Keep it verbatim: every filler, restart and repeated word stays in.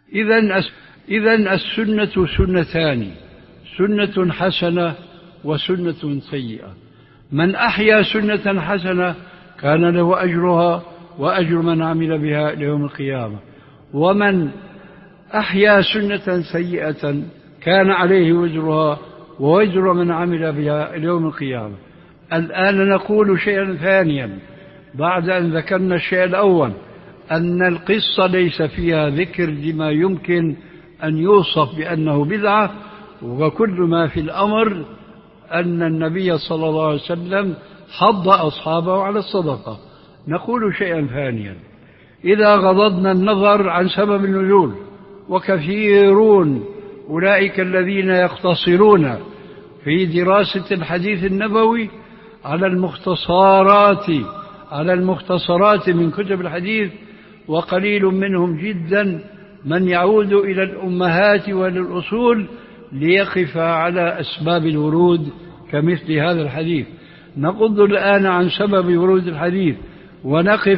إذن إذن السنة سنتان، سنة حسنة وسنة سيئة. من أحيا سنة حسنة كان له أجرها وأجر من عمل بها ليوم القيامة، ومن أحيا سنة سيئة كان عليه وزرها ووزر من عمل بها ليوم القيامة. الآن نقول شيئا ثانيا بعد أن ذكرنا الشيء الأول، أن القصة ليس فيها ذكر لما يمكن أن يوصف بأنه بدعة، وكل ما في الأمر أن النبي صلى الله عليه وسلم حض أصحابه على الصدقة. نقول شيئا ثانيا، إذا غضضنا النظر عن سبب النزول، وكثيرون أولئك الذين يقتصرون في دراسة الحديث النبوي على المختصرات على المختصرات من كتب الحديث، وقليل منهم جدا من يعود إلى الأمهات وللأصول ليقف على أسباب الورود كمثل هذا الحديث. نقض الآن عن سبب ورود الحديث ونقف